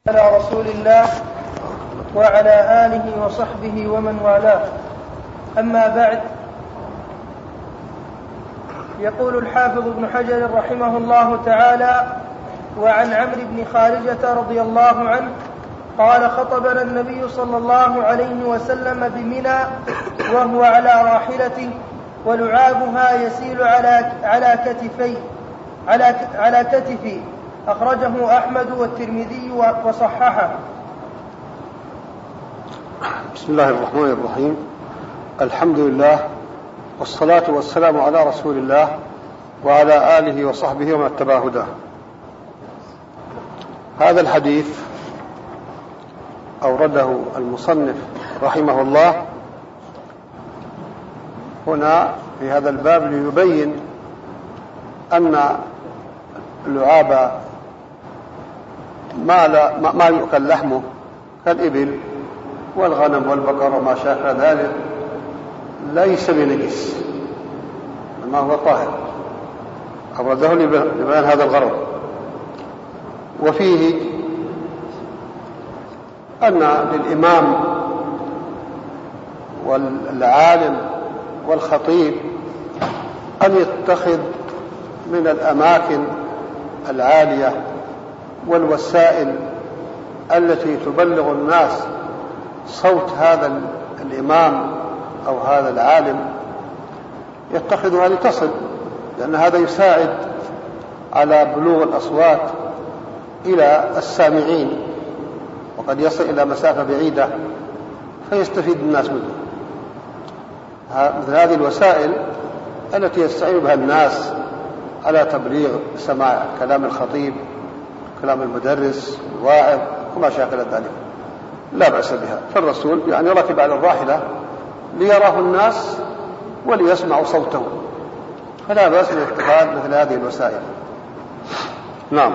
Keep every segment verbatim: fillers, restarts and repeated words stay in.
على رسول الله وعلى آله وصحبه ومن والاه. أما بعد، يقول الحافظ ابن حجر رحمه الله تعالى: وعن عمرو بن خارجة رضي الله عنه قال: خطبنا النبي صلى الله عليه وسلم بمنى وهو على راحلته ولعابها يسيل على على كتفي على على كتفي أخرجه أحمد والترمذي وصححه. بسم الله الرحمن الرحيم. الحمد لله والصلاة والسلام على رسول الله وعلى آله وصحبه ومن اتبع هداه. هذا الحديث أورده المصنف رحمه الله هنا في هذا الباب ليبين أن اللعاب ما, لا ما يؤكل لحمه كالإبل والغنم والبقر وما شاكل ذلك ليس بنجس، ما هو طاهر. أورده لبيان هذا الغرض. وفيه أن للإمام والعالم والخطيب أن يتخذ من الأماكن العالية والوسائل التي تبلغ الناس صوت هذا الإمام أو هذا العالم، يتخذها لتصل، لأن هذا يساعد على بلوغ الأصوات إلى السامعين، وقد يصل إلى مسافة بعيدة فيستفيد الناس منه. مثل هذه الوسائل التي يستعين بها الناس على تبليغ سماع كلام الخطيب، كلام المدرس، الواعظ وما شاكل ذلك، لا بأس بها. فالرسول يعني ركب على الراحلة ليراه الناس وليسمعوا صوته، فلا بأس باتخاذ مثل هذه الوسائل. نعم.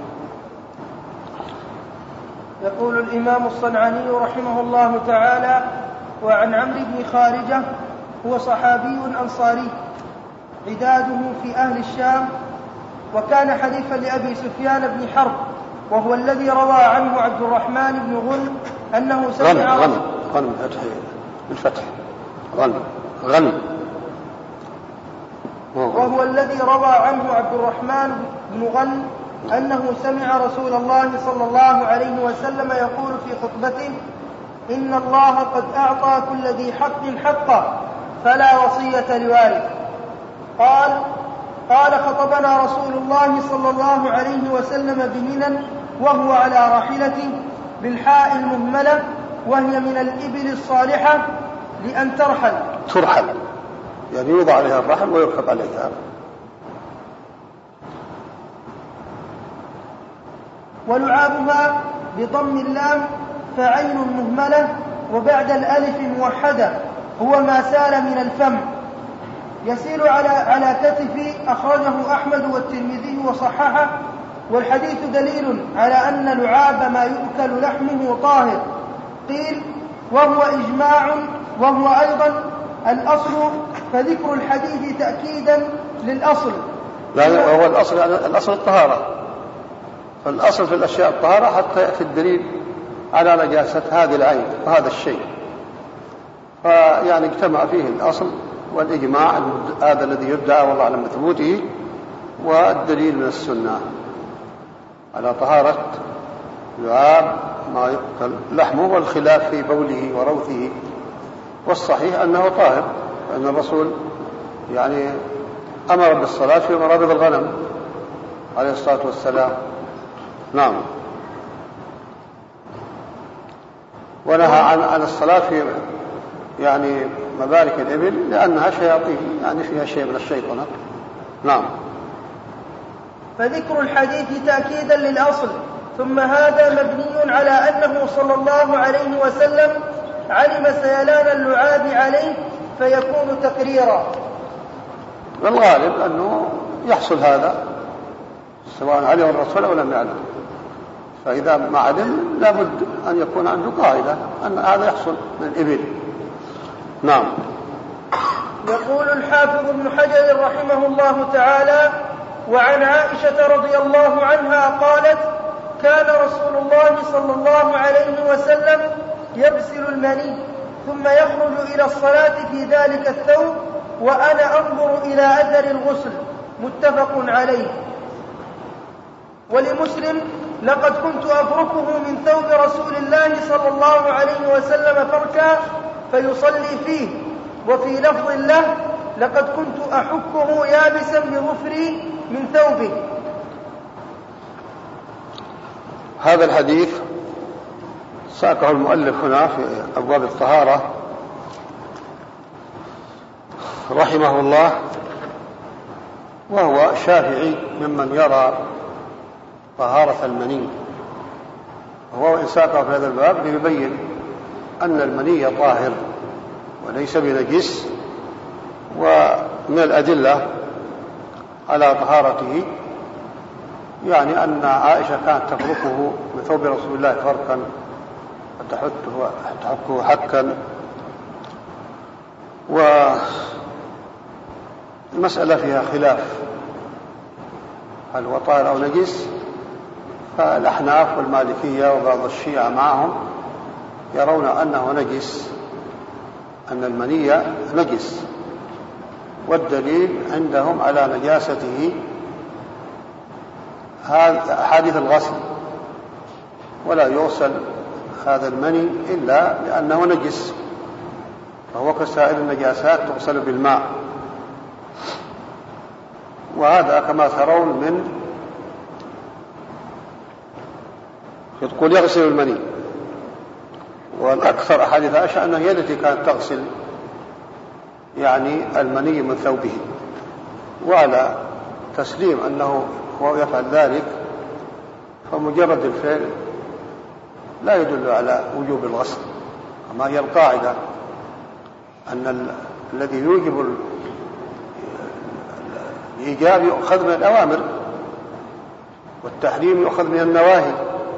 يقول الإمام الصنعاني رحمه الله تعالى: وعن عمرو بن خارجة، هو صحابي أنصاري عداده في أهل الشام، وكان حليفا لأبي سفيان بن حرب، وهو الذي روى عنه عبد الرحمن بن غنم أنه سمع غنم غنم بالفتح غنم غنم وهو الذي روى عنه عبد الرحمن بن غنم أنه سمع رسول الله صلى الله عليه وسلم يقول في خطبته: إن الله قد أعطى كل ذي حق حقه فلا وصية لوارث. قال قال خطبنا رسول الله صلى الله عليه وسلم بمنى وهو على راحلته بالحاء المهملة، وهي من الإبل الصالحة لأن ترحل ترحل يعني يوضع عليها الرحل ويركب عليها. ولعابها بضم اللام فعين مهملة وبعد الألف موحدة، هو ما سال من الفم يسيل على على كتفي، أخرجه أحمد والترمذي وصححه. والحديث دليل على أن لعاب ما يؤكل لحمه طاهر. قيل وهو إجماع، وهو أيضا الأصل، فذكر الحديث تأكيدا للأصل. لا، هو الأصل الأصل الطهارة، فالأصل في الأشياء الطهارة حتى يأتي الدليل على نجاسة هذه العين وهذا الشيء. فيعني اجتمع فيه الأصل والإجماع هذا الذي يدعى والله أعلم بثبوته، والدليل من السنة على طهارة لعاب ما يؤكل لحمه، والخلاف في بوله وروثه، والصحيح أنه طاهر، فإن الرسول يعني أمر بالصلاة في مرابض الغنم عليه الصلاة والسلام. نعم. ونهى عن عن الصلاة في يعني مبارك الإبل لأنها شياطين، يعني فيها شيء من الشيطنة. نعم. فذكر الحديث تأكيدا للأصل. ثم هذا مبني على أنه صلى الله عليه وسلم علم سيلان اللعاب عليه فيكون تقريرا. والغالب أنه يحصل هذا سواء عليه الرسول أو لم يعلم، فإذا ما علم لابد أن يكون عنده قاعدة أن هذا يحصل من الإبل. نعم. يقول الحافظ ابن حجر رحمه الله تعالى: وعن عائشة رضي الله عنها قالت: كان رسول الله صلى الله عليه وسلم يغسل المني ثم يخرج إلى الصلاة في ذلك الثوب وأنا أنظر إلى أثر الغسل. متفق عليه. ولمسلم: لقد كنت أفركه من ثوب رسول الله صلى الله عليه وسلم فركا فيصلي فيه. وفي لفظ له: لقد كنت أحكه يابسا بظفري من ثوبه. هذا الحديث ساقه المؤلف هنا في أبواب الطهارة رحمه الله، وهو شافعي ممن يرى طهارة المني، وهو إن ساقه في هذا الباب ليبين أن المني طاهر وليس بنجس. ومن الأدلة على طهارته يعني أن عائشة كانت تفركه من ثوب رسول الله فركا وتحكه حكا. والمسألة فيها خلاف هل هو طاهر أو نجس، فالأحناف والمالكية وبعض الشيعة معهم يرون أنه نجس، أن المني نجس، والدليل عندهم على نجاسته حادث الغسل، ولا يغسل هذا المني إلا لأنه نجس، فهو كسائر النجاسات تغسل بالماء. وهذا كما ترون من يقول يغسل المني، والأكثر أحاديث عائشة أنها هي التي كانت تغسل يعني المني من ثوبه. وعلى تسليم أنه هو يفعل ذلك فمجرد الفعل لا يدل على وجوب الغسل، كما هي القاعدة أن ال... الذي يوجب الإيجاب يؤخذ من الأوامر، والتحريم يؤخذ من النواهي.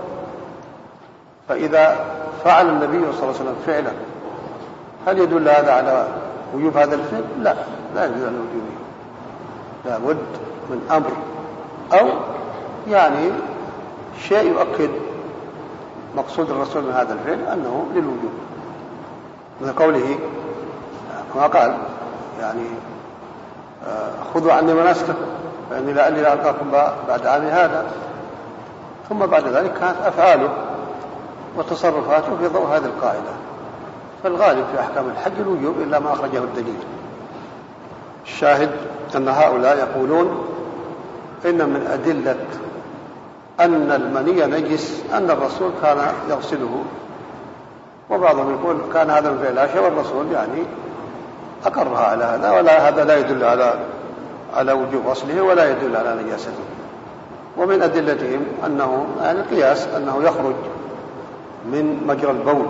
فإذا فعل النبي صلى الله عليه وسلم فعلا هل يدل هذا على وجوب هذا الفعل؟ لا، لا يدل على وجوبه، لا بد من أمر أو يعني شيء يؤكد مقصود الرسول من هذا الفعل أنه للوجوب، من قوله كما قال يعني خذوا عني مناسككم فإني لعلي لا ألقاكم بعد عام هذا. ثم بعد ذلك كانت أفعاله وتصرفاته في ضوء هذه القاعدة. فالغالب في أحكام الحج الوجوب إلا ما أخرجه الدليل. الشاهد أن هؤلاء يقولون إن من أدلة أن المني نجس أن الرسول كان يغسله، وبعضهم يقول كان هذا من فعل عائشة والرسول يعني أقرها على هذا، ولا هذا لا يدل على على وجوب غسله ولا يدل على نجاسته. ومن أدلتهم أنه يعني القياس أنه يخرج من مجرى البول،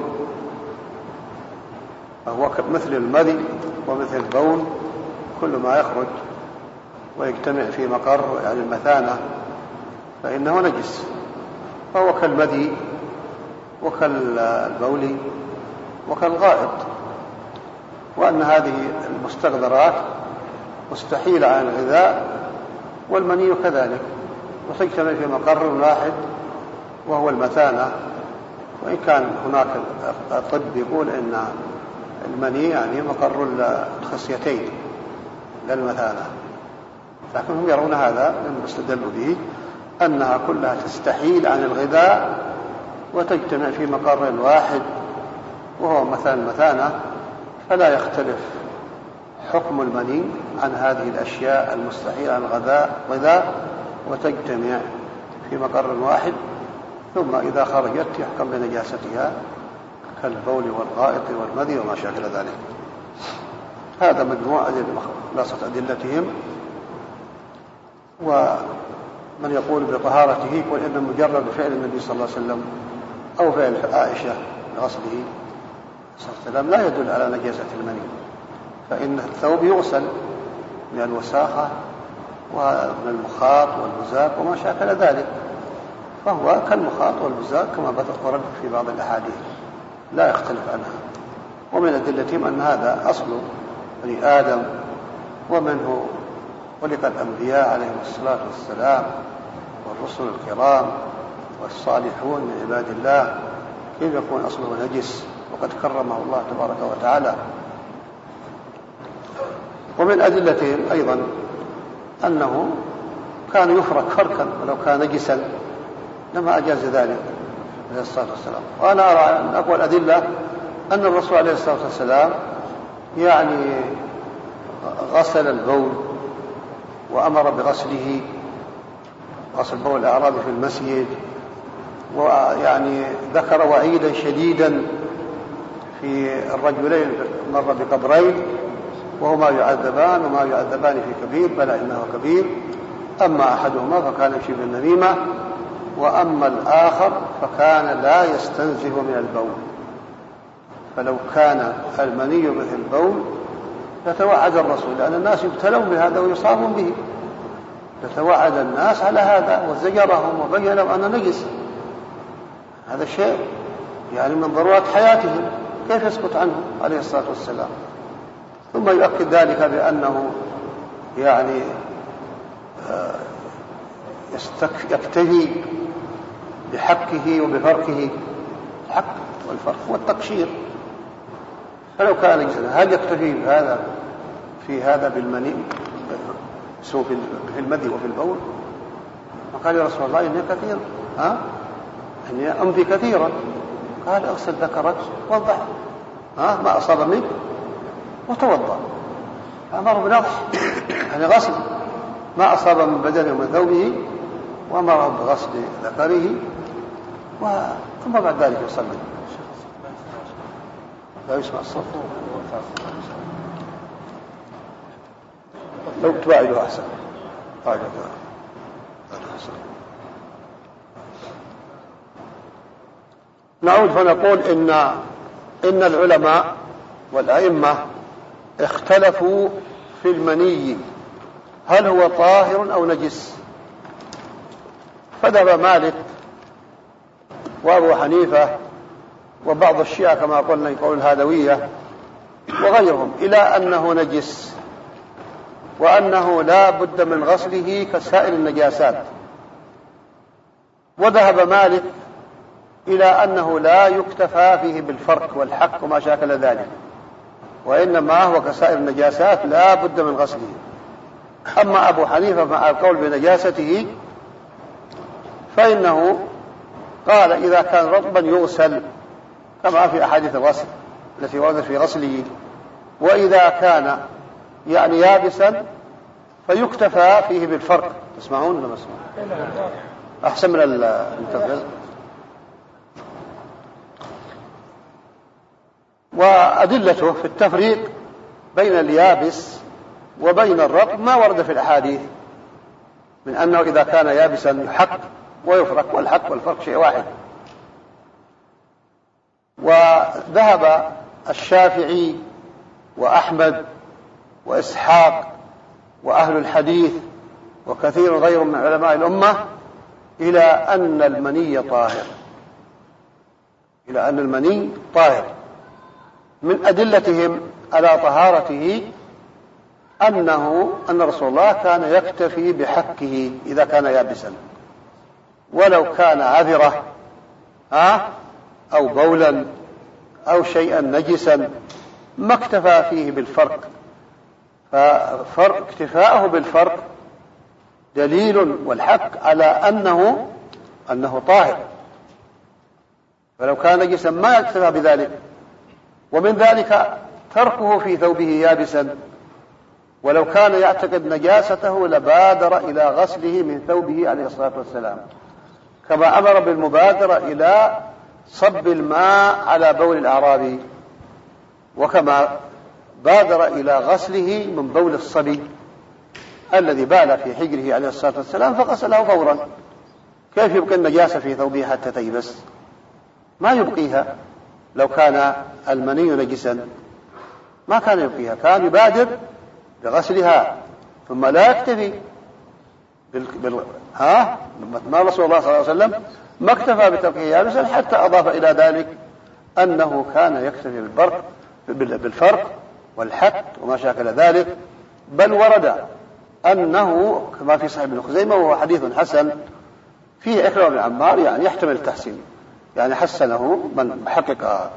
فهو مثل المذي ومثل البول، كل ما يخرج ويجتمع في مقر يعني المثانة فإنه نجس، فهو كالمذي وكالبول وكالغائط. وأن هذه المستقذرات مستحيلة عن الغذاء، والمني كذلك، وتجتمع في مقر واحد وهو المثانة. وإن كان هناك طب يقول إن المني يعني مقر الخصيتين للمثانة، لكن هم يرون هذا لما استدلوا به أنها كلها تستحيل عن الغذاء وتجتمع في مقر واحد وهو مثلا المثانة، فلا يختلف حكم المني عن هذه الأشياء المستحيل عن الغذاء وتجتمع في مقر واحد، ثم إذا خرجت يحكم بنجاستها كالبول والغائط والمذي وما شاكل ذلك. هذا مجموع خلاصة أدلتهم. ومن يقول بطهارته يقول إن مجرد فعل النبي صلى الله عليه وسلم أو فعل عائشة لغسله صلى الله عليه وسلم لا يدل على نجاسة المني، فإن الثوب يغسل من الوساخة ومن المخاط والبزاق وما شاكل ذلك، فهو كالمخاط والبزاق كما ورد في بعض الأحاديث لا يختلف عنها. ومن أدلتهم أن هذا أصل بني آدم، ومنه خلق الأنبياء عليهم الصلاة والسلام والرسل الكرام، والصالحون من عباد الله كيف يكون أصله نجس وقد كرمه الله تبارك وتعالى. ومن أدلتهم أيضا أنه كان يفرك فركا ولو كان نجسا لما أجاز ذلك عليه الصلاة والسلام. وأنا أرى أن أقوى الأدلة أن الرسول عليه الصلاة والسلام يعني غسل البول وأمر بغسله، غسل بول الأعرابي في المسجد، ويعني ذكر وعيدا شديدا في الرجلين مر بقبرين وهما يعذبان وما يعذبان في كبير بلى إنه كبير، أما أحدهما فكان يمشي بالنميمة وأما الآخر فكان لا يستنزه من البول، فلو كان المني مثل البول لتوعد الرسول، لأن الناس يبتلون بهذا ويصابون به، لتوعد الناس على هذا وزجرهم وبين لهم أنه نجس. هذا شيء يعني من ضرورات حياتهم، كيف يسكت عنه عليه الصلاة والسلام؟ ثم يؤكد ذلك بأنه يعني يكتفي بحقه وبفرقه، الحق والفرق والتقشير. فلو كان نجسا هل يكتفي بهذا في هذا بالمني في المذي وفي البول؟ وقال يا رسول الله إني كثير ها إني أمضي كثيرا، قال اغسل ذكرك وضع ها ما أصاب منك وتوضأ، فأمره بنضح يعني غسل ما أصاب من بدنه ومن ثوبه، وأمره بغسل ذكره ثم بعد ذلك يصلي. لا يسمع الصوت، لو تباعده أحسن. نعود فنقول إن إن العلماء والأئمة اختلفوا في المني هل هو طاهر أو نجس. فذهب مالك وأبو حنيفة وبعض الشيعة كما قلنا يقول الهادوية وغيرهم إلى أنه نجس، وأنه لا بد من غسله كسائر النجاسات. وذهب مالك إلى أنه لا يكتفى فيه بالفرق والحك وما شاكل ذلك، وإنما هو كسائر النجاسات لا بد من غسله. أما أبو حنيفة مع القول بنجاسته فإنه قال إذا كان رطبا يغسل كما في أحاديث الغسل التي وردت في غسله، وإذا كان يعني يابسا فيكتفى فيه بالفرق. تسمعون ولا ما تسمعون؟ أحسن من المتفز. وأدلته في التفريق بين اليابس وبين الرطب ما ورد في الأحاديث من أنه إذا كان يابسا يحك ويفرق، والحك والفرق شيء واحد. وذهب الشافعي وأحمد وإسحاق وأهل الحديث وكثير غير من علماء الأمة إلى أن المني طاهر، إلى أن المني طاهر. من أدلتهم على طهارته أنه أن رسول الله كان يكتفي بحكه إذا كان يابسا، ولو كان عذرة ها أو بولا أو شيئا نجسا ما اكتفى فيه بالفرق. ففرق اكتفاءه بالفرق دليل والحق على أنه أنه طاهر، فلو كان نجسا ما يكتفى بذلك. ومن ذلك تركه في ثوبه يابسا، ولو كان يعتقد نجاسته لبادر إلى غسله من ثوبه عليه الصلاة والسلام، كما أمر بالمبادرة إلى صب الماء على بول الأعرابي، وكما بادر إلى غسله من بول الصبي الذي بال في حجره عليه الصلاة والسلام فغسله فورا. كيف يبقى النجاسة في ثوبه حتى تيبس؟ ما يبقيها. لو كان المني نجسا ما كان يبقيها، كان يبادر بغسلها ثم لا يكتفي بال... بال... ها ما رسول الله صلى الله عليه وسلم ما اكتفى بتركه يابسا حتى أضاف إلى ذلك أنه كان يكتفي بالبرق بالفرق والحك وما شاكل ذلك. بل ورد أنه كما في صحيح ابن خزيمة وهو حديث حسن فيه إكرام بن عمار يعني يحتمل التحسين، يعني حسنه من محقق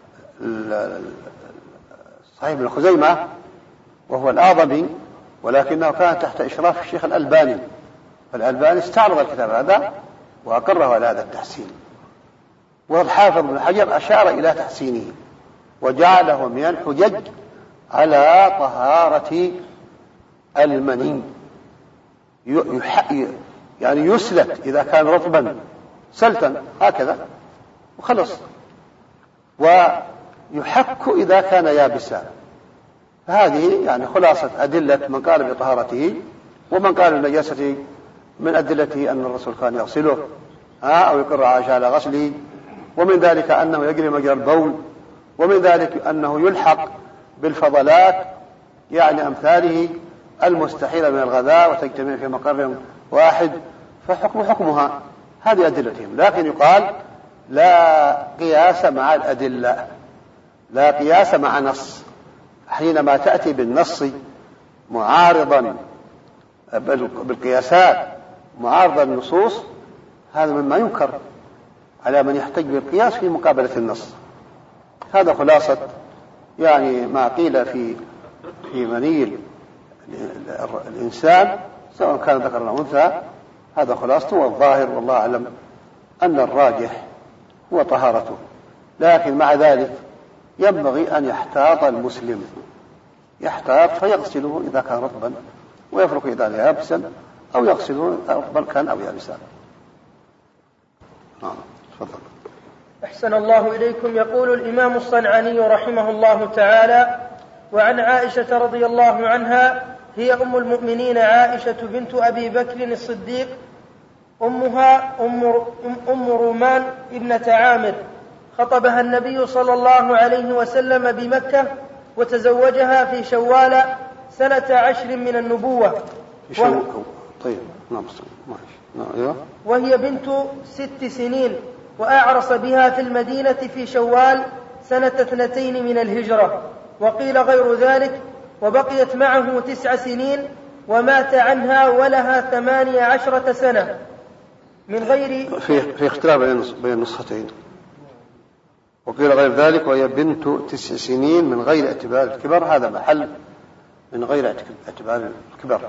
صحيح ابن خزيمة وهو الأعظمي، ولكنه كان تحت إشراف الشيخ الألباني، فالألباني استعرض الكتاب هذا وأقره على هذا التحسين، والحافظ ابن حجر أشار إلى تحسينه وجعله من الحجج على طهارة المني، يعني يسلت إذا كان رطبا سلتا هكذا وخلص، ويحك إذا كان يابسا. فهذه يعني خلاصة أدلة من قال بطهارته، ومن قال بالنجاسة من أدلته أن الرسول كان يغسله أو يقر عائشة على غسله، ومن ذلك أنه يجري مجرى البول، ومن ذلك أنه يلحق بالفضلات يعني أمثاله المستحيلة من الغذاء وتجتمع في مقر واحد، فحكم حكمها. هذه أدلتهم، لكن يقال لا قياس مع الأدلة، لا قياس مع نص. حينما تأتي بالنص معارضا بالقياسات معارضا النصوص، هذا مما ينكر على من يحتج بالقياس في مقابلة النص. هذا خلاصة يعني ما قيل في في مني الإنسان سواء كان ذكر أو أنثى، هذا خلاصته، والظاهر والله أعلم أن الراجح هو طهارته. لكن مع ذلك ينبغي أن يحتاط المسلم، يحتاط فيغسله إذا كان رطبا ويفرك إذا كان يابسا، أو يغسله رطبا كان أو يابسا. نعم تفضل. أحسن الله إليكم. يقول الإمام الصنعاني رحمه الله تعالى: وعن عائشة رضي الله عنها هي أم المؤمنين عائشة بنت أبي بكر الصديق، أمها أم, أم رومان ابنة عامر، خطبها النبي صلى الله عليه وسلم بمكة وتزوجها في شوال سنة عشر من النبوة، و... طيب. نعم. نعم. وهي بنت ست سنين، وأعرس بها في المدينة في شوال سنة اثنتين من الهجرة، وقيل غير ذلك، وبقيت معه تسع سنين، ومات عنها ولها ثمانية عشرة سنة من غير في, في اختلاف بين النسختين، وقيل غير ذلك وهي بنت تسع سنين من غير اعتبار الكبر، هذا محل من غير اعتبار الكبر.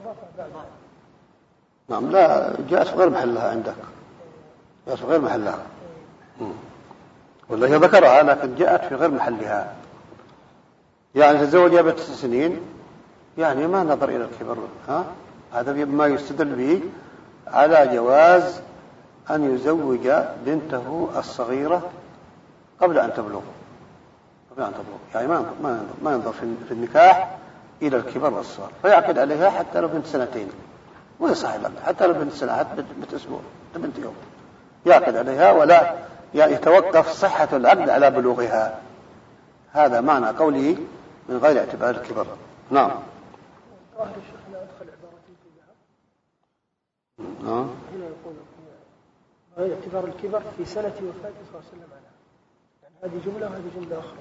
نعم. لا، جاءت في غير محلها عندك، جاءت في غير محلها، ولا هي ذكرها لكن جاءت في غير محلها. يعني تزوجها بتسع سنين، يعني ما نظر إلى الكبر، ها؟ هذا ما يستدل به على جواز أن يزوج بنته الصغيرة قبل أن تبلغ، قبل أن تبلغ، يعني ما ما ما ينظر في النكاح إلى الكبر والصغر، فيعقد عليها حتى لو بنت سنتين، ويصح لها حتى لو بنت سنة، حتى بنت أسبوع، بنت يوم، يعقد عليها ولا يعني يتوقف صحة العقد على بلوغها. هذا معنى قوله من غير اعتبار الكبر. نعم. ظاهر الشيخ لا أدخل عبارتي في ذهب. نعم. هنا يقول غير اعتبار الكبر في سنة وفاته صلى الله عليه وسلم عنها، يعني هذه جملة وهذه جملة أخرى.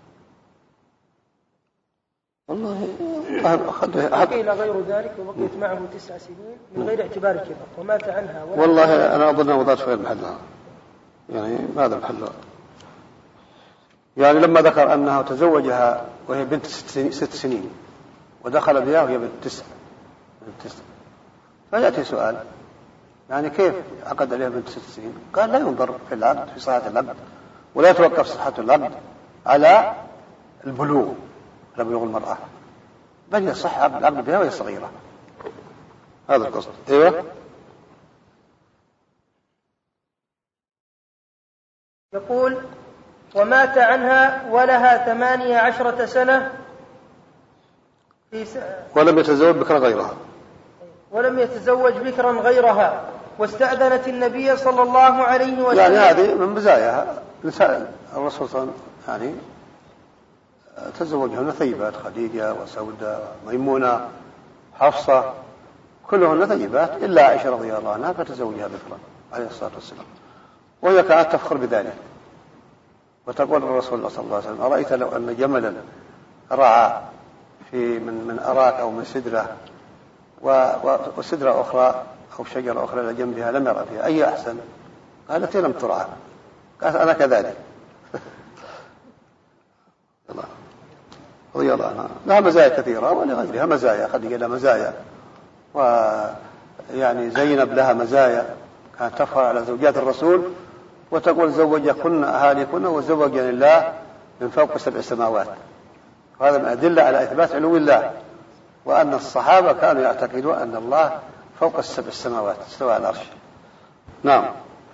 والله قيل غير ذلك وبقيت معه تسع سنين من غير اعتبار الكبر، ومات عنها. والله أنا أظن وضعت في غير محلها، يعني ماذا محلها؟ يعني لما ذكر أنه تزوجها وهي بنت ست سنين ودخل بها وهي بنت تسع، فيأتي سؤال، يعني كيف عقد عليها بنت ست سنين؟ قال لا ينظر في العقد في صحة العقد، ولا يتوقف صحة العقد على البلوغ، على بلوغ المرأة، بل يصح العقد بها وهي صغيرة. هذا القصد. ايوه. يقول: ومات عنها ولها ثمانية عشرة سنة في س... ولم يتزوج بكرا غيرها ولم يتزوج بكرا غيرها واستأذنت النبي صلى الله عليه وسلم. يعني هذه من مزاياها نساء الرسول صلى الله عليه وسلم، يعني تزوجهن ثيبات، خديجة وسودة وميمونة حفصة، كلهن ثيبات إلا عائشة رضي الله عنها فتزوجها بكرا عليه الصلاة والسلام، وهي كانت تفخر بذلك، وتقول الرسول صلى الله عليه وسلم: أرأيت لو أن جملا رعى في من من أراك أو من سدرة وسدرة أخرى أو شجرة أخرى إلى جنبها لم يرى فيها أي أحسن. قالت لم ترعى. قالت أنا كذلك. رضي الله عنها. لها مزايا كثيرة ولغيرها مزايا، خديجة لها مزايا، ويعني زينب لها مزايا، كانت تفخر على زوجات الرسول وتقول زوجكن أهاليكن وزوجني الله من فوق سبع سماوات. هذا من أدلة على إثبات علو الله، وأن الصحابة كانوا يعتقدون أن الله فوق السبع السماوات استوى على العرش. نعم.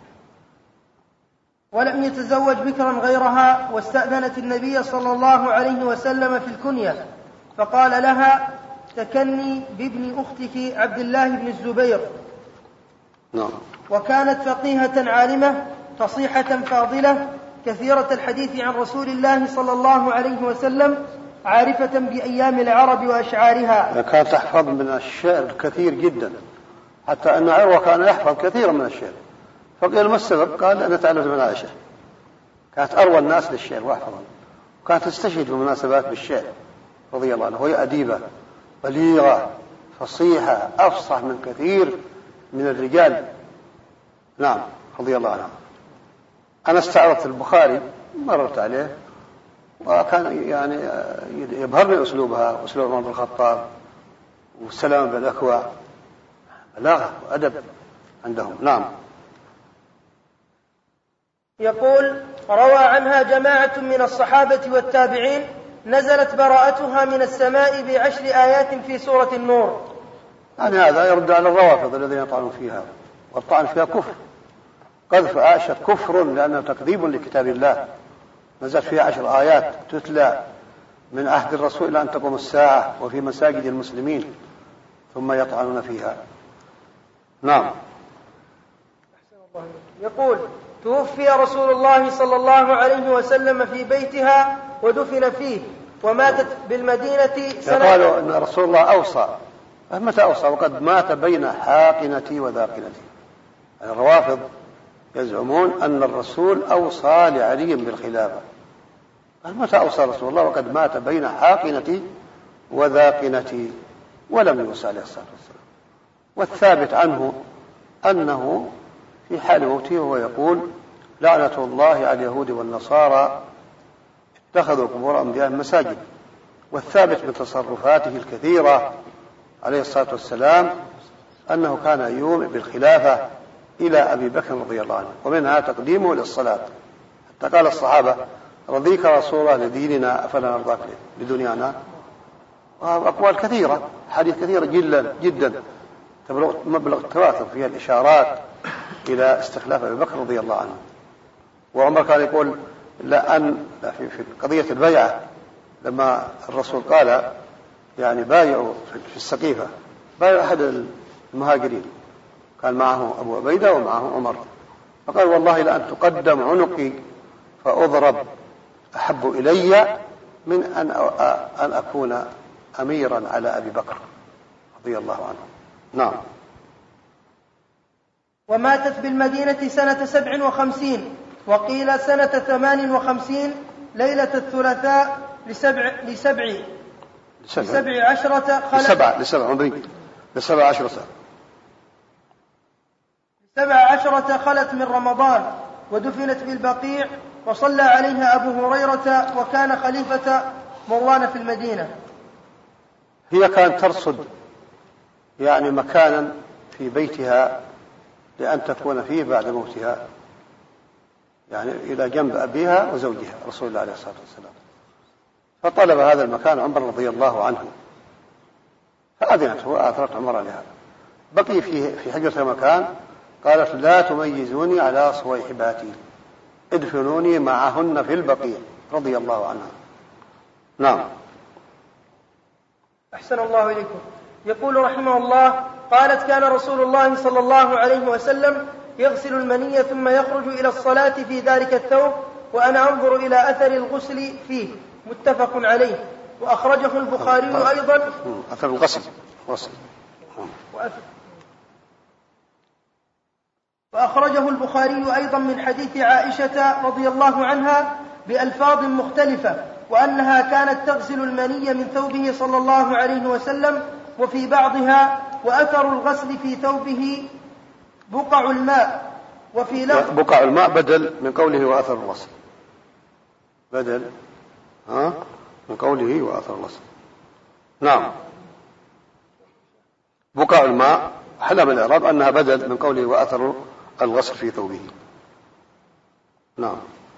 ولم يتزوج بكرا غيرها، واستأذنت النبي صلى الله عليه وسلم في الكنية فقال لها تكني بابن أختك عبد الله بن الزبير. نعم. وكانت فقيهة عالمة فصيحة فاضلة كثيرة الحديث عن رسول الله صلى الله عليه وسلم، عارفة بأيام العرب وأشعارها. كانت تحفظ من الشعر كثير جدا، حتى أن عروة كان يحفظ كثيرا من الشعر. فقيل ما السبب؟ قال أنا تعلمت من عائشة، كانت أروى الناس للشعر واحفظا، وكانت تستشهد في المناسبات بالشعر رضي الله عنها، وهي أديبة بليغة فصيحة أفصح من كثير من الرجال. نعم رضي الله عنها. أنا استعرضت البخاري مررت عليه، وكان يعني يبهرني أسلوبها وأسلوب عمر بن الخطاب والسلام بالأكوى، بلاغة وأدب عندهم. نعم. يقول روى عنها جماعة من الصحابة والتابعين نزلت براءتها من السماء بعشر آيات في سورة النور. يعني هذا يرد على الروافض الذين يطعنون فيها، والطعن فيها كفر. قذف عائشة كفر لأنه تكذيب لكتاب الله. نزلت فيها عشر آيات تتلى من عهد الرسول إلى أن تقوم الساعة وفي مساجد المسلمين، ثم يطعنون فيها. نعم. يقول توفي رسول الله صلى الله عليه وسلم في بيتها ودفن فيه، وماتت بالمدينة سنة. قالوا أن رسول الله أوصى. متى أوصى؟ وقد مات بين حاقنتي وذاقنتي. الروافض يزعمون أن الرسول أوصى لعلي بالخلافة. متى أوصى رسول الله وقد مات بين حاقنتي وذاقنتي ولم يوصى عليه الصلاة والسلام. والثابت عنه أنه في حال موته وهو يقول لعنة الله على اليهود والنصارى اتخذوا قبور أنبيائهم مساجد. والثابت من تصرفاته الكثيرة عليه الصلاة والسلام أنه كان يوم بالخلافة إلى أبي بكر رضي الله عنه، ومنها تقديمه للصلاة، حتى قال الصحابة رضيك رسول الله لديننا أفلا نرضاك لدنيانا. وأقوال كثيرة، حديث كثيرة جدا جدا تبلغ مبلغ التواتر فيها الإشارات إلى استخلاف أبي بكر رضي الله عنه. وعمر كان يقول لأن في قضية البيعة لما الرسول قال يعني بايعوا في السقيفة، بايعوا أحد المهاجرين كان معه أبو عبيدة ومعه عمر، فقال والله لأن تقدم عنقي فأضرب أحب إلي من أن أن أكون أميرا على أبي بكر رضي الله عنه. نعم. وماتت بالمدينة سنة سبع وخمسين، وقيل سنة ثمان وخمسين ليلة الثلاثاء لسبع لسبع لسبع عشرة خلت لسبع لسبع عمري لسبع عشرة سنة سبع عشرة خلت من رمضان، ودفنت بالبقيع، وصلى عليها أبو هريرة، وكان خليفة مروان في المدينة. هي كانت ترصد يعني مكانا في بيتها لأن تكون فيه بعد موتها، يعني إلى جنب أبيها وزوجها رسول الله عليه الصلاة والسلام. فطلب هذا المكان عمر رضي الله عنه، فأذنته وآثرت عمر لهذا. بقي فيه في حجرة مكان، قالت لا تميزوني على صويحباتي، ادفنوني معهن في البقيع رضي الله عنها. نعم. أحسن الله إليكم. يقول رحمه الله قالت كان رسول الله صلى الله عليه وسلم يغسل المني ثم يخرج إلى الصلاة في ذلك الثوب، وأنا أنظر إلى أثر الغسل فيه. متفق عليه. وأخرجه البخاري أيضا أثر الغسل غسل وأخرجه البخاري أيضا من حديث عائشة رضي الله عنها بألفاظ مختلفة، وأنها كانت تغسل المني من ثوبه صلى الله عليه وسلم، وفي بعضها وأثر الغسل في ثوبه بقع الماء. وفي لفظ بقع الماء بدل من قوله وأثر الغسل، بدل ها من قوله وأثر الغسل. نعم، بقع الماء حل من الإعراب أنها بدل من قوله وأثر الغسل في ثوبه. نعم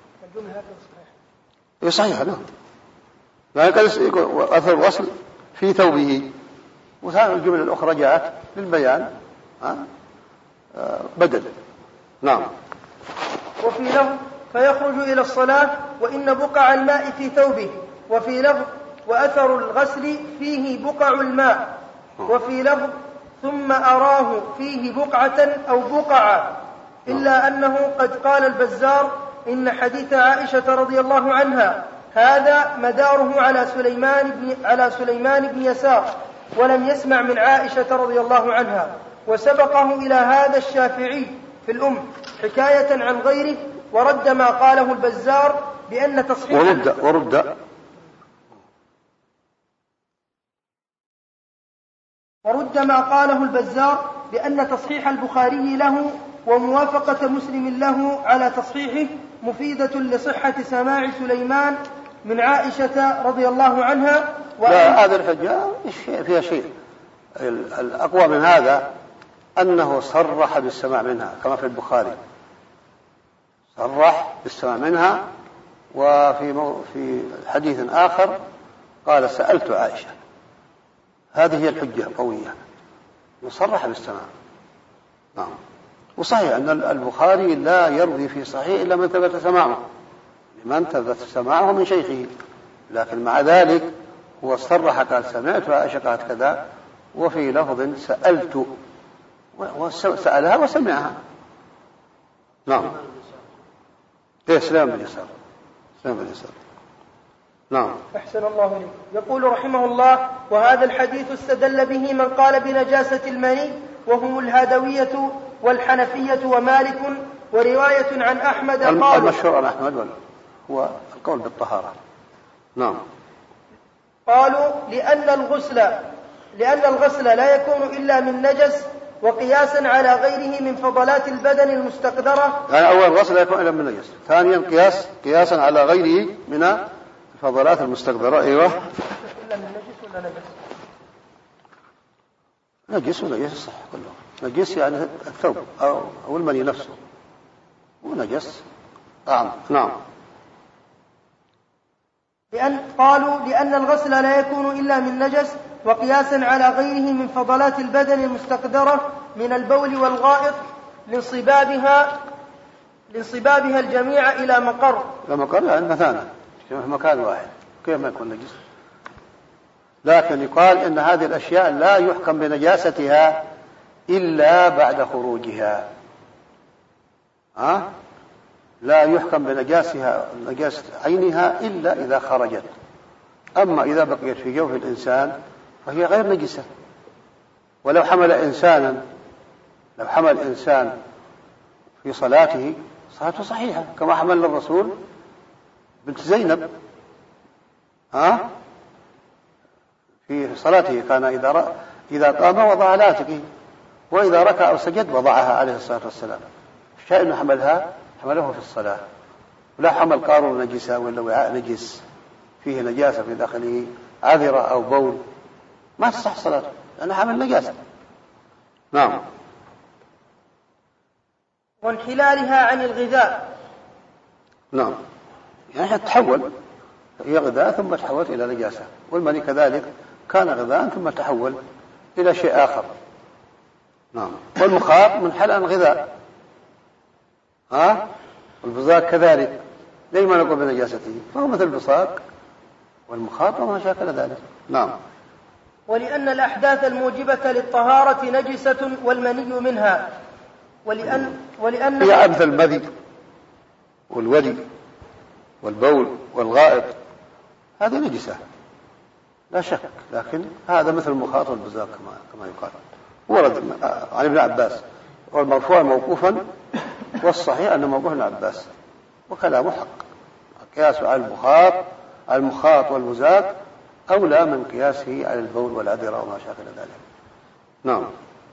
إيه صحيح. نعم، لكن أثر الغسل في ثوبه، وهذه الجملة الأخرى جاءت للبيان ها بدل. نعم. وفي لفظ فيخرج إلى الصلاة وإن بقع الماء في ثوبه. وفي لفظ وأثر الغسل فيه بقع الماء. وفي لفظ ثم أراه فيه بقعة أو بقعة، إلا أنه قد قال البزار إن حديث عائشة رضي الله عنها هذا مداره على سليمان بن, على سليمان بن يسار، ولم يسمع من عائشة رضي الله عنها، وسبقه إلى هذا الشافعي في الأم حكاية عن غيره، ورد ما قاله البزار بأن تصحيح ورد, ورد ورد ما قاله البزار بأن تصحيح البخاري له وموافقة مسلم له على تصحيحه مفيدة لصحة سماع سليمان من عائشة رضي الله عنها. لا، هذا الحجة فيها شيء. الأقوى من هذا أنه صرح بالسماع منها كما في البخاري، صرح بالسماع منها. وفي مو... في حديث آخر قال سألت عائشة. هذه هي الحجة القوية، يصرح بالسماع. نعم. وصحيح أن البخاري لا يروي في صحيح إلا من ثبت سماعه، لمن ثبت سماعه من شيخه، لكن مع ذلك هو صرح قال سمعت عائشة قالت كذا، وفي لفظ سألت، وسألها وسمعها. نعم. إيه سلام باليسار، سلام باليسار. نعم. أحسن الله إليك. يقول رحمه الله: وهذا الحديث استدل به من قال بنجاسة المني، وهم الهادوية والحنفية ومالك، ورواية عن أحمد قال المشهور عن أحمد هو القول بالطهارة. نعم. قالوا لأن الغسل لأن الغسل لا يكون إلا من نجس، وقياسا على غيره من فضلات البدن المستقدرة. يعني أول الغسل لا يكون إلا من نجس، ثانيا قياس قياسا على غيره من الفضلات المستقدرة. أيوة. إلا من نجس ولا نجس؟ نجس ونجس صح كله. نجس يعني الثوب أو, أو المني نفسه، ونجس طعم. نعم. لأن قالوا لأن الغسل لا يكون إلا من نجس، وقياسا على غيره من فضلات البدن المستقدرة من البول والغائط لانصبابها لانصبابها الجميع إلى مقر. إلى مقر يعني مثانة في مكان واحد، كيف ما يكون نجس؟ لكن يقال إن هذه الأشياء لا يحكم بنجاستها إلا بعد خروجها. ها؟ لا يحكم بنجاسها نجاسة عينها إلا إذا خرجت. أما إذا بقيت في جوف الإنسان فهي غير نجسة. ولو حمل إنسانا لو حمل إنسان في صلاته صلاته صحيحة، كما حمل الرسول بنت زينب ها في صلاته، كان إذا إذا قام وضع على عاتقه، وإذا ركع أو سجد وضعها عليه الصلاة والسلام. الشيء إنه حملها حمله في الصلاة، ولا حمل قارور نجسة ولا وعاء نجس فيه نجاسة في داخله عذرة أو بول، ما تصح صلاته لأنه حمل نجاسة. نعم. وانحلالها عن الغذاء. نعم، يعني تحول، هي غذاء ثم تحولت إلى نجاسة، والمني كذلك كان غذاء ثم تحول إلى شيء آخر. نعم. والمخاط منحل عن غذاء، ها والبزاق كذلك، ليه ما نقول بنجاسته؟ فهو مثل البصاق والمخاط وما شاكل ذلك. نعم. ولأن الأحداث الموجبة للطهارة نجسة والمني منها، ولأن ولأن هي أمثل المذي والودي والبول والغائط، هذه نجسة لا شك، لكن هذا مثل المخاط والبزاق كما كما يقال. ورد عن ابن عباس، والمرفوع موقوفا، والصحيح أنه موقوف ابن عباس، وكلامه حق. قياسه على المخاط المخاط والبزاق أولى من قياسه على البول والعذرة وما شاكل ذلك. نعم.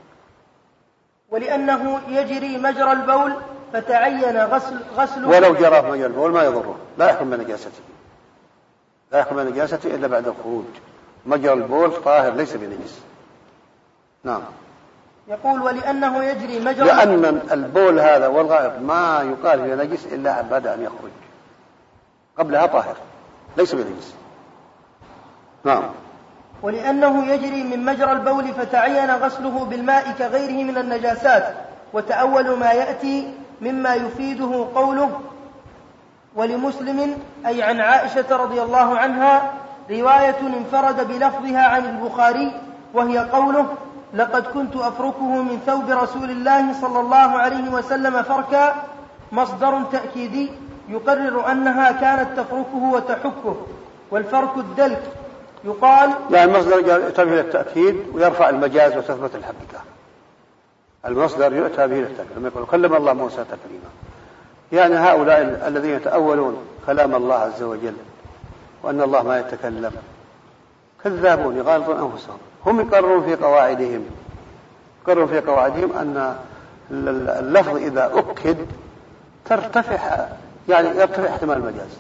ولأنه يجري مجرى البول فتعين غسل غسله. ولو جرى مجرى البول ما يضره، لا يحكم بنجاسته، لا يحكم بنجاسته إلا بعد الخروج. مجرى البول طاهر ليس بنجس. نعم. يقول ولأنه يجري مجرى، لأن البول هذا والغائط ما يقال فيه نجس إلا بعد أن يخرج، قبلها طاهر ليس بنجس. نعم. ولأنه يجري من مجرى البول فتعين غسله بالماء كغيره من النجاسات. وتأول ما يأتي مما يفيده قوله ولمسلم أي عن عائشة رضي الله عنها رواية انفرد بلفظها عن البخاري، وهي قوله لقد كنت أفركه من ثوب رسول الله صلى الله عليه وسلم فركا، مصدر تأكيدي يقرر أنها كانت تفركه وتحكه، والفرك الدلك. يقال لا، المصدر يؤتى به للتأكيد ويرفع المجاز وتثبت الحقيقة. المصدر يؤتى به للتأكيد، لما يقول كلم الله موسى تكليما، يعني هؤلاء الذين يتأولون كلام الله عز وجل وأن الله ما يتكلم كذابون يغالطون أنفسهم. هم يقررون في قواعدهم يقررون في قواعدهم أن اللفظ إذا أكد ترتفع، يعني يرتفع احتمال المجاز.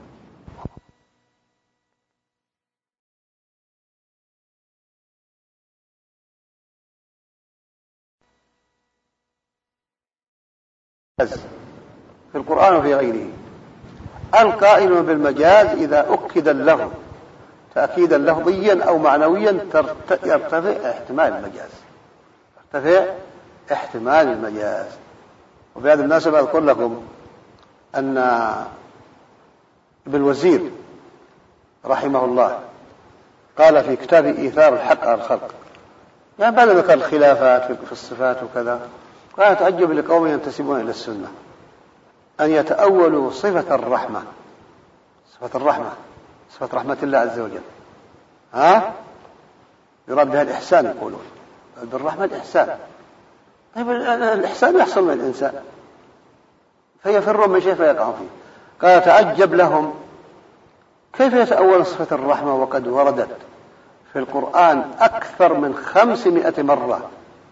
في القرآن وفي غيره القائل بالمجاز إذا أكد اللفظ تأكيدا لفظيا أو معنويا يرتفع احتمال المجاز يرتفع احتمال المجاز. وبهذا المناسبة أذكر لكم أن ابن الوزير رحمه الله قال في كتاب إيثار الحق على الخلق، يعني بعد ذكر الخلافات في الصفات وكذا، قال تعجب لقوم ينتسبون إلى السنة أن يتأولوا صفة الرحمة صفة الرحمة صفة رحمة الله عز وجل، ها يراد بها الإحسان، يقولون بالرحمة الإحسان. طيب الإحسان يحصل من الإنسان فيفر من شيء فيقع فيه. قال تعجب لهم كيف يتأول صفة الرحمة وقد وردت في القرآن أكثر من خمسمائة مرة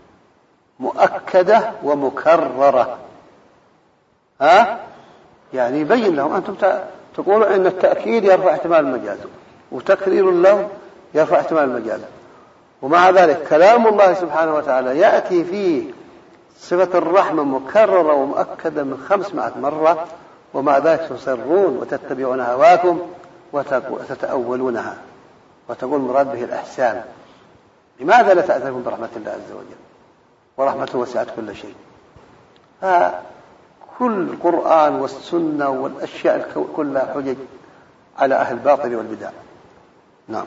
مؤكدة ومكررة. ها يعني يبين لهم أنتم تقولون أن التأكيد يرفع احتمال المجاز وتكرير اللفظ يرفع احتمال المجاز، ومع ذلك كلام الله سبحانه وتعالى يأتي فيه صفة الرحمة مكررة ومؤكدة من خمسمائة مرة، ومع ذلك تصرون وتتبعون هواكم وتتأولونها وتقول مراد به الإحسان. لماذا لا تعترفون برحمة الله عز وجل ورحمته وسعت كل شيء؟ فكل القرآن والسنة والأشياء كلها حجج على أهل الباطل والبدع. نعم.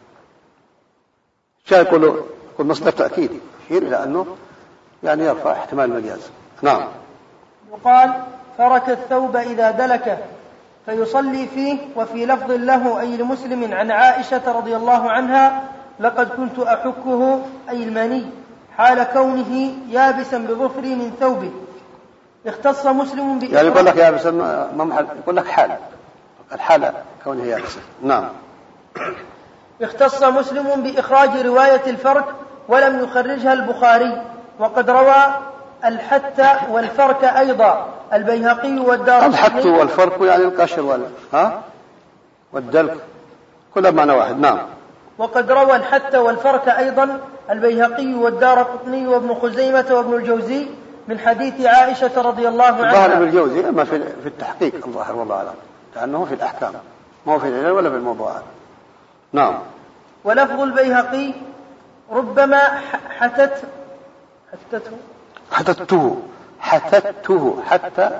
شيء يقول يقول مصدر تأكيد يشير إلى أنه يعني يرفع احتمال المجاز. نعم. يقال فرك الثوب إذا دلكه فيصلي فيه. وفي لفظ له أي لمسلم عن عائشة رضي الله عنها لقد كنت أحكه أي المني حال كونه يابسا بظفري من ثوبه. اختص مسلم بإخراج، يعني يقول لك يابسا ما محل، يقول لك حال الحالة كونه يابسا. نعم. اختص مسلم بإخراج رواية الفرك ولم يخرجها البخاري. وقد روى الحت والفرك أيضا البيهقي والدارقطني. الحت والفرك يعني القشر وال ها والدلك كلها معنى واحد. نعم. وقد روى الحت والفرك أيضا البيهقي والدارقطني وابن خزيمة وابن الجوزي من حديث عائشة رضي الله عنها. ظاهر ابن الجوزي أما في في التحقيق الظاهر والله أعلم، لأنه في الأحكام ما هو في العلل ولا في الموضوعات. نعم. ولفظ البيهقي ربما حتت حتته حتته حتته حتى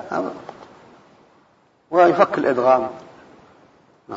ويفك الإدغام. نعم.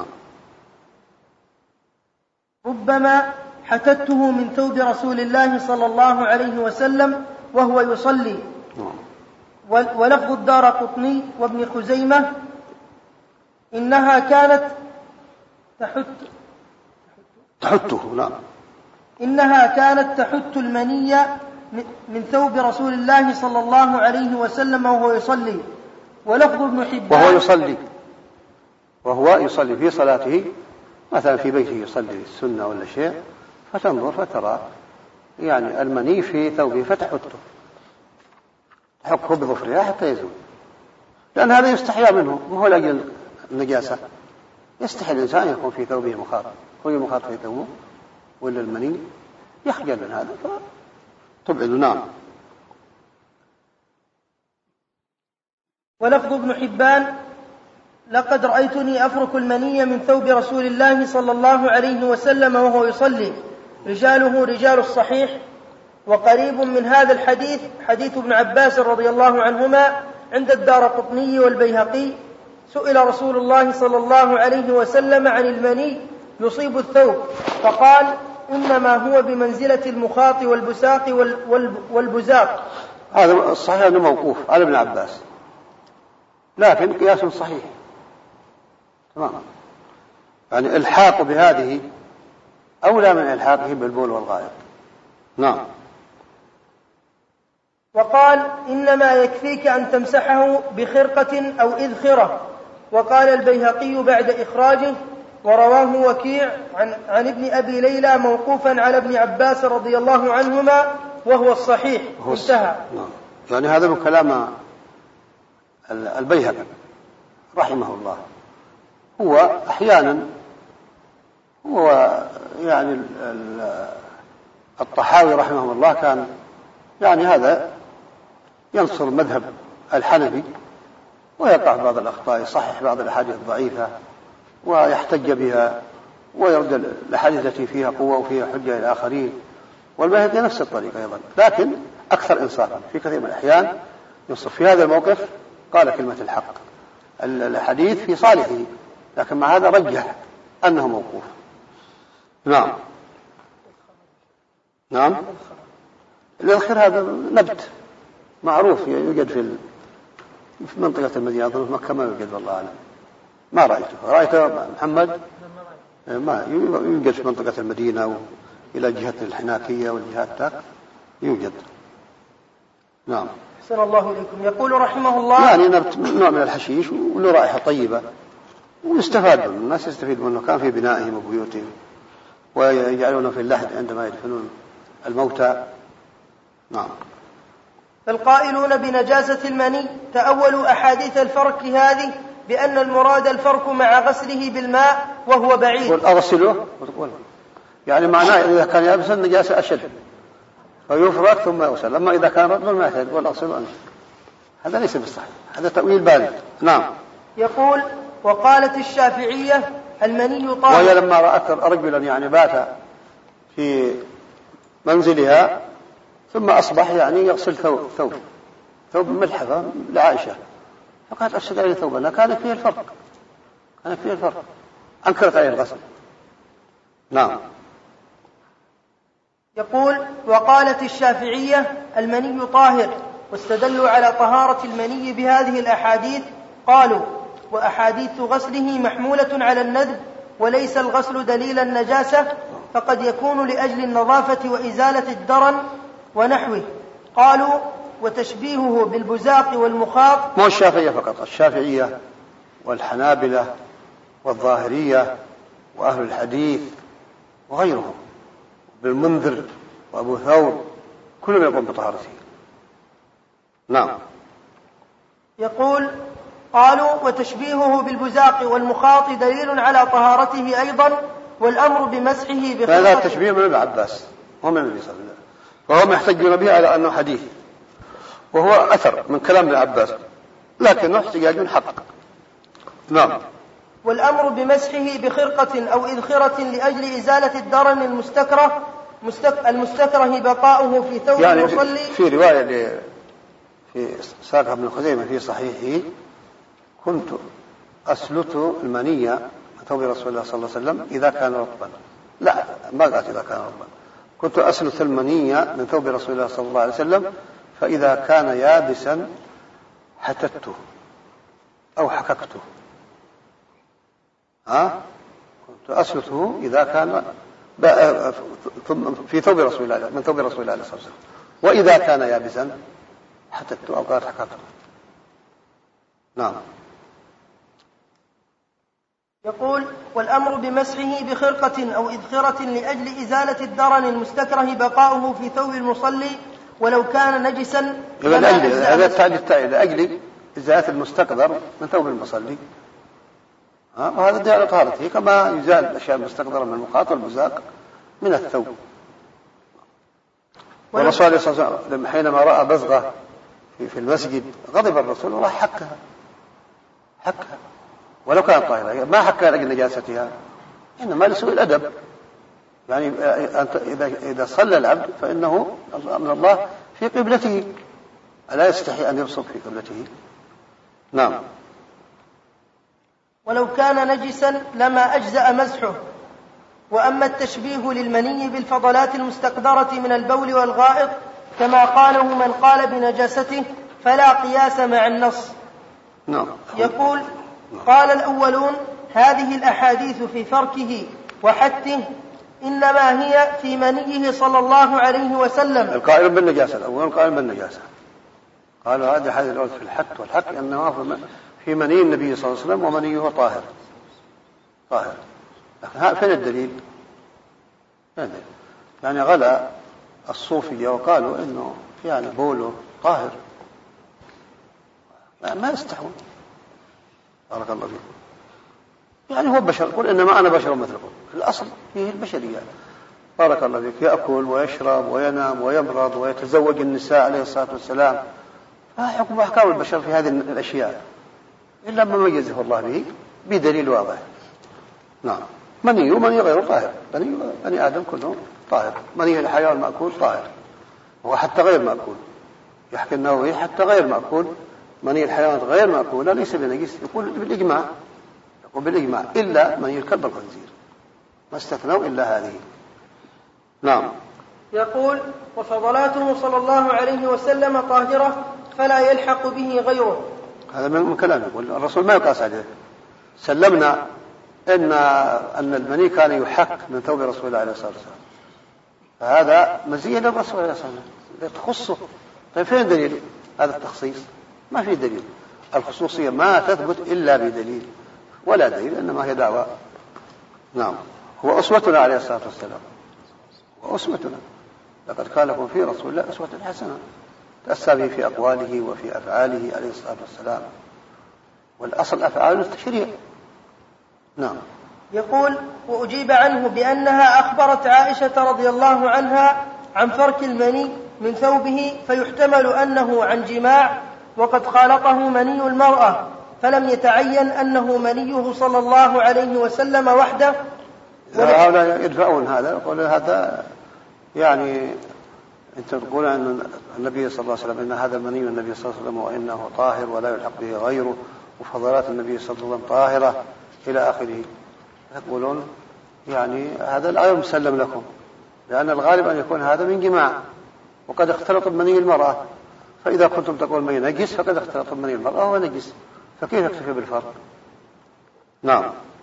ربما حتته من ثوب رسول الله صلى الله عليه وسلم وهو يصلي. ولفظ الدارقطني وابن خزيمة إنها كانت تحت تحته. نعم. إنها كانت تحت المني من ثوب رسول الله صلى الله عليه وسلم وهو يصلي. ولفظ ابن حبان وهو يصلي وهو يصلي في صلاته، مثلا في بيته يصلي السنة ولا شيء، فتنظر فترى يعني المني في ثوبه فتحته تحكه بظفرها حتى يزول، لأن هذا يستحيا منه، ما هو لأجل النجاسة. يستحي الإنسان يكون في ثوبه مخاط، كل مخاط في ثوبه ولا المني يخجل من هذا فتبعد. نعم. ولفظ ابن حبان: لقد رأيتني أفرك المني من ثوب رسول الله صلى الله عليه وسلم وهو يصلي، رجاله رجال الصحيح. وقريب من هذا الحديث حديث ابن عباس رضي الله عنهما عند الدارقطني والبيهقي: سئل رسول الله صلى الله عليه وسلم عن المني يصيب الثوب فقال: إنما هو بمنزلة المخاط والبساق والبزاق. هذا الصحيح أنه موقوف على ابن عباس، لكن قياس صحيح تمام. يعني الحاق بهذه أولى من الحاقه بالبول والغائط. نعم. وقال: إنما يكفيك أن تمسحه بخرقة أو إذخرة. وقال البيهقي بعد إخراجه: ورواه وكيع عن, عن ابن أبي ليلى موقوفا على ابن عباس رضي الله عنهما وهو الصحيح. انتهى. نعم. يعني هذا من كلام البيهقي رحمه الله. هو أحيانا هو يعني الطحاوي رحمه الله كان يعني هذا ينصر مذهب الحنفي ويقع بعض الأخطاء، يصحح بعض الأحاديث الضعيفة ويحتج بها ويرد الأحاديث التي فيها قوة وفيها حجة للآخرين، والبيهقي نفس الطريقة أيضا، لكن أكثر إنصافا في كثير من الأحيان ينصف. في هذا الموقف قال كلمة الحق، الحديث في صالحه، لكن مع هذا رجح أنه موقوف. نعم. نعم. الأخير هذا نبت معروف يوجد في في منطقة المدينة، أظن في مكة ما يوجد والله أعلم، ما رأيته. رأيته محمد؟ ما يوجد في منطقة المدينة إلى جهة الحناكية والجهات تاك يوجد. نعم. أحسن الله إليكم. يقول رحمه الله: يعني نبت نوع من الحشيش وله رائحة طيبة ويستفاد منه، الناس يستفيد منه، كان في بنائهم وبيوتهم ويجعلونه في اللحد عندما يدفنون الموتى. نعم. القائلون بنجاسة المني تأولوا أحاديث الفرك هذه بأن المراد الفرك مع غسله بالماء وهو بعيد. والأغسله يعني معناه إذا كان يابسا النجاسة أشد فيفرك ثم يغسل، أما إذا كان رطبا ما يحتاج والأغسله أنشد. هذا ليس بالصحيح، هذا تأويل بالغ. نعم. يقول: وقالت الشافعية: المني طاهر. وهي لما رأت رجلا يعني بات في منزلها ثم أصبح يعني يغسل ثوب ثوب, ثوب ملحفة لعائشة، فقالت: أفسد عليه ثوبنا، كان فيه الفرق كان فيه الفرق أنكرت عليه الغسل. نعم. يقول: وقالت الشافعية: المني طاهر، واستدلوا على طهارة المني بهذه الأحاديث. قالوا: وأحاديث غسله محمولة على الندب، وليس الغسل دليل النجاسة، فقد يكون لأجل النظافة وإزالة الدرن ونحوه. قالوا: وتشبيهه بالبزاق والمخاط. مو الشافعية فقط، الشافعية والحنابلة والظاهرية وأهل الحديث وغيرهم، بالمنذر وأبو ثور، كلهم يقوم بطهارته. نعم. يقول: قالوا: وتشبيهه بالبزاق والمخاط دليل على طهارته أيضا، والأمر بمسحه بخرقة. هذا التشبيه من ابن عباس ومن النبي صلى الله عليه وسلم، وهم يحتجون به على أنه حديث، وهو أثر من كلام ابن عباس لكنه احتجاج حق. نعم. والأمر بمسحه بخرقة أو إذخرة لأجل إزالة الدرن المستكره المستكره بقاؤه في ثوب يعني المصلي. في رواية في ساقها ابن خزيمة في صحيحه: كنت أسلت المنية من ثوب رسول الله صلى الله عليه وسلم إذا كان رطبا. لا، ما قالت إذا كان رطبا، كنت أسلت المنية من ثوب رسول الله صلى الله عليه وسلم، فإذا كان يابسا حتته أو حككته. ها؟ كنت أسلته إذا كان في ثوب رسول الله من ثوب رسول الله صلى الله عليه وسلم، وإذا كان يابسا حتته أو قالت حككته. نعم. يقول: والأمر بمسحه بخرقة أو إذخرة لأجل إزالة الدرن المستكره بقاؤه في ثوب المصلي ولو كان نجسا. هذا التالي لأجل إزالة المستقذر من ثوب المصلي، وهذا دليل على طهارته كما يزال الأشياء المستقذرة من المخاط والبزاق من الثوب. والرسول صلى الله عليه وسلم حينما رأى بزغة في المسجد غضب الرسول وراح حكها حكها ولو كانت طاهرة، ما حكها لأجل نجاستها، إنما لسوء الأدب. يعني أنت إذا صلى العبد فإنه من الله في قبلته، ألا يستحي أن يبصق في قبلته. نعم. ولو كان نجسا لما أجزأ مسحه. وأما التشبيه للمني بالفضلات المستقدرة من البول والغائط كما قاله من قال بنجاسته فلا قياس مع النص. نعم. يقول: قال الأولون: هذه الأحاديث في فركه وحته إنما هي في منيه صلى الله عليه وسلم. القائل بالنجاسة الأول قائل بالنجاسة، قالوا هذه الحديث الأول في الحت والحت أنه في مني النبي صلى الله عليه وسلم ومنيه طاهر طاهر. لكن فين الدليل؟ يعني غلا الصوفية وقالوا إنه يعني بوله طاهر، ما يستحون. بارك الله فيكم. يعني هو بشر، قل إنما أنا بشر مثلكم، الأصل فيه البشرية. بارك الله فيك. يأكل ويشرب وينام ويمرض ويتزوج النساء عليه الصلاة والسلام، فحكم أحكام البشر في هذه الأشياء إلا ما ميزه الله به بدليل واضح. نعم. مني ومني غير طاهر، بني, بني آدم كلهم طاهر، مني الحيوان مأكول طاهر وحتى غير مأكول. يحكي النووي حتى غير مأكول مني الحيوان غير مأكول ليس بنجس، يقول بالإجماع يقول بالإجماع إلا مني الكلب والخنزير، ما استثنوا إلا هذه. نعم. يقول: وفضلاته صلى الله عليه وسلم طاهرة فلا يلحق به غيره. هذا من كلامه، الرسول ما يقاس عليه. سلمنا إن أن المني كان يحك من ثوب رسول الله عليه الصلاة والسلام، فهذا مزية للرسول عليه الصلاة والسلام تخصه. طيب فين دليل هذا التخصيص؟ ما في دليل. الخصوصية ما تثبت إلا بدليل، ولا دليل إنما هي دعوة. نعم. هو أسوتنا عليه الصلاة والسلام، هو أسوتنا. لقد كان لكم في رسول الله أسوة حسنة تأسى به في أقواله وفي أفعاله عليه الصلاة والسلام، والأصل أفعال التشريع. نعم. يقول: وأجيب عنه بأنها أخبرت عائشة رضي الله عنها عن فرك المني من ثوبه، فيحتمل أنه عن جماع وقد خالطه مني المرأة، فلم يتعين أنه منيه صلى الله عليه وسلم وحده. هؤلاء يدفعون هذا، يقول هذا يعني أنت تقول أن النبي صلى الله عليه وسلم إن هذا مني النبي صلى الله عليه وسلم وإنه طاهر ولا يلحق به غيره، وفضلات النبي صلى الله عليه وسلم طاهرة إلى آخره. يقولون يعني هذا لا يسلم لكم، لأن الغالب أن يكون هذا من جماع وقد اختلط بمني المرأة، فإذا كنتم تقول مني نجس فقد اختلط بمني المرأة وهو نجس، فكيف يكتفي بالفرق؟ نعم.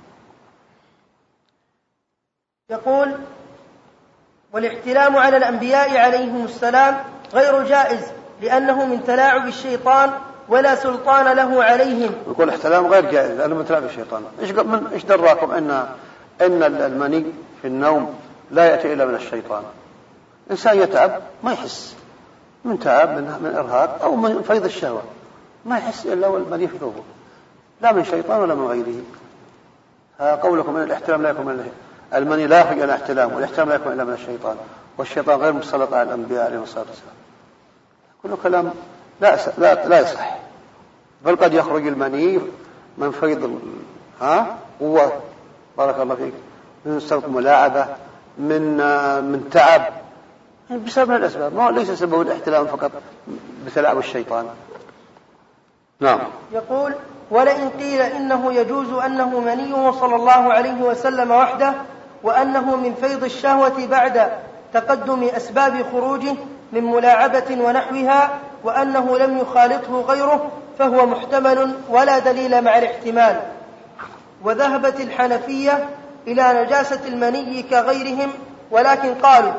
يقول: والاحتلام على الأنبياء عليهم السلام غير جائز لأنه من تلاعب الشيطان ولا سلطان له عليهم. يقول احتلام غير جائز لأنه من تلاعب الشيطان. إيش من إيش دراكم أن أن المني في النوم لا يأتي إلا من الشيطان؟ إنسان يتعب ما يحس من تعب من من إرهاق أو من فيض الشهوة، ما يحس إلا والمني في ثوبه، لا من شيطان ولا من غيره. قولكم أن الاحتلام لا يكون من المني لا يخرج إلى احتلام، والاحتلام لا يكون إلا من الشيطان، والشيطان غير مسلط على الأنبياء عليهم الصلاة والسلام. كل كلام لا لا لا يصح، بل قد يخرج المني من فيض ها قوة بارك الله فيك، من سوء ملاعبة، من من تعب، بسبب من الأسباب، ما ليس سبب الاحتلام فقط بتلاعب الشيطان. نعم. يقول: ولئن قيل إنه يجوز أنه منيه صلى الله عليه وسلم وحده، وأنه من فيض الشهوة بعد تقدم أسباب خروجه من ملاعبة ونحوها، وأنه لم يخالطه غيره، فهو محتمل ولا دليل مع الاحتمال. وذهبت الحنفية إلى نجاسة المني كغيرهم، ولكن قالوا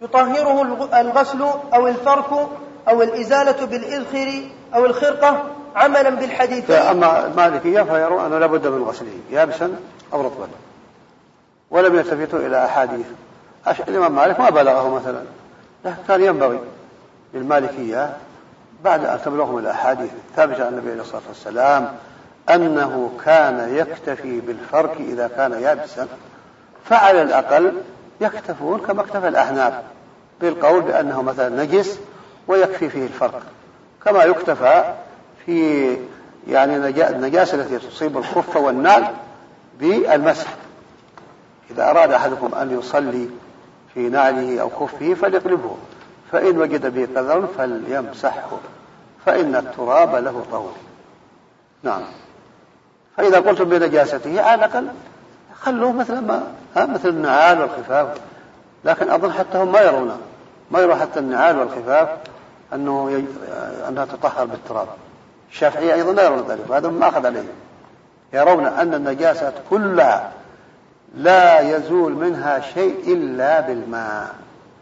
يطهره الغسل أو الفرك أو الإزالة بالإذخر أو الخرقة عملا بالحديثين. أما المالكية فيرون أنه لابد من غسله يابسا أو رطبا، ولم يلتفتوا إلى أحاديث. الإمام مالك ما بلغه مثلا، لكن كان ينبغي للمالكية بعد أن تبلغهم الأحاديث الثابتة عن النبي عليه الصلاة والسلام أنه كان يكتفي بالفرك إذا كان يابسا، فعلى الأقل يكتفون كما اكتفى الأحناف بالقول بأنه مثلا نجس ويكفي فيه الفرك، كما يكتفى في يعني النجاسة التي تصيب الخف والنال بالمسح. إذا أراد أحدكم أن يصلي في نعله أو خفه فليقلبه، فإن وجد به قذر فليمسحه فإن التراب له طهور. نعم. فإذا قلتم بنجاسته على الأقل خلوه مثل ما مثل النعال والخفاف، لكن أظن حتى هم ما يرونه ما يرون حتى النعال والخفاف أنه ي... أنها تطهر بالتراب. الشافعية أيضا لا يرون ذلك، وهذا ما أخذ عليه، يرون أن النجاسات كلها لا يزول منها شيء إلا بالماء.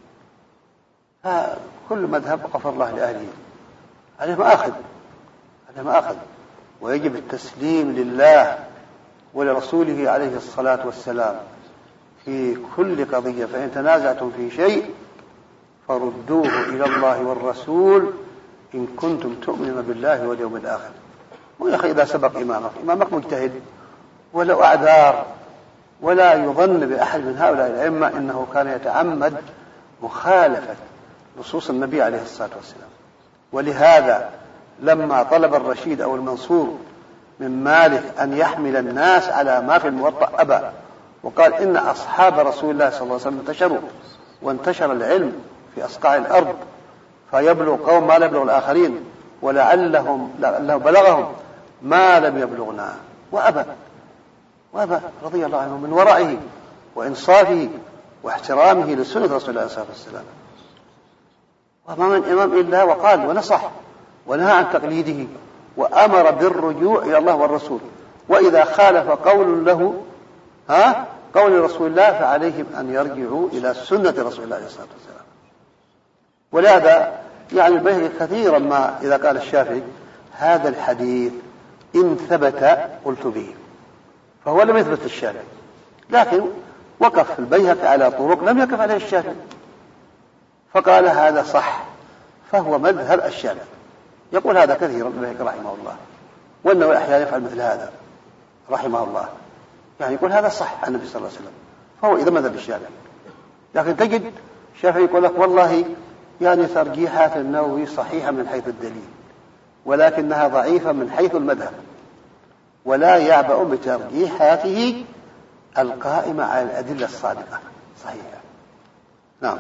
كل مذهب غفر الله لأهله، عليه ما أخذ عليه ما أخذ ويجب التسليم لله ولرسوله عليه الصلاة والسلام في كل قضية. فإن تنازعتم في شيء فردوه إلى الله والرسول إن كنتم تؤمنون بالله واليوم الآخر. ويا أخي إذا سبق إمامك إمامك مجتهد ولو أعذار، ولا يظن بأحد من هؤلاء الأئمة إنه كان يتعمد مخالفة نصوص النبي عليه الصلاة والسلام. ولهذا لما طلب الرشيد أو المنصور من مالك أن يحمل الناس على ما في الموطأ أبى، وقال إن أصحاب رسول الله صلى الله عليه وسلم انتشروا وانتشر العلم في أصقاع الأرض فيبلغ قوم ما لا يبلغ الآخرين، ولعلهم لعله بلغهم ما لم يبلغنا، وأبى وأبى رضي الله عنه من ورعه وإنصافه واحترامه لسنة رسول الله صلى الله عليه وسلم. وما من إمام إلا وقال ونصح ونهى عن تقليده وأمر بالرجوع إلى الله والرسول، وإذا خالف قول له ها قول رسول الله فعليهم أن يرجعوا إلى سنة رسول الله عليه الصلاة والسلام. ولهذا يعني البيهقي كثيرا ما إذا قال الشافعي هذا الحديث إن ثبت قلت به، فهو لم يثبت الشافعي، لكن وقف البيهقي على طرق لم يقف عليه الشافعي فقال هذا صح، فهو مذهب الشافعي. يقول هذا كثيرا البيهقي رحمه الله، وأنه أحيانا يفعل مثل هذا رحمه الله، يعني يقول هذا صح عن النبي صلى الله عليه وسلم، فهو إذا مذهب الشافعي. لكن تجد الشافعي يقول لك والله يعني ترجيحات النووي صحيحة من حيث الدليل ولكنها ضعيفة من حيث المذهب، ولا يعبأ بترجيحاته القائمة على الأدلة الصادقة صحيحة. نعم.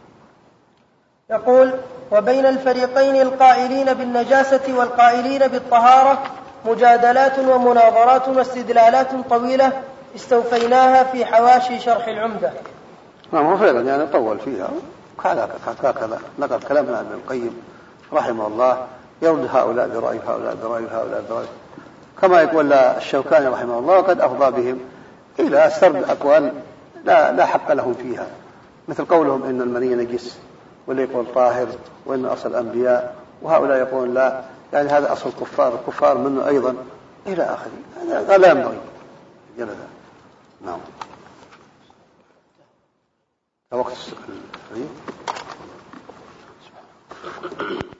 يقول وبين الفريقين القائلين بالنجاسة والقائلين بالطهارة مجادلات ومناظرات واستدلالات طويلة استوفيناها في حواشي شرح العمدة. نعم هو فعلا يعني طول فيها هكذا نقل كلامنا ابن القيم رحمه الله يرد هؤلاء برأي هؤلاء برأي هؤلاء برأي، كما يقول الشوكاني رحمه الله وقد أفضى بهم إلى سرد أقوال لا, لا حق لهم فيها، مثل قولهم إن المني نجس واللي يقول طاهر وإن أصل الأنبياء، وهؤلاء يقولون لا يعني هذا أصل الكفار الكفار منه أيضا إلى آخره. هذا لا ينبغي جلدا. نعم. وقت السؤال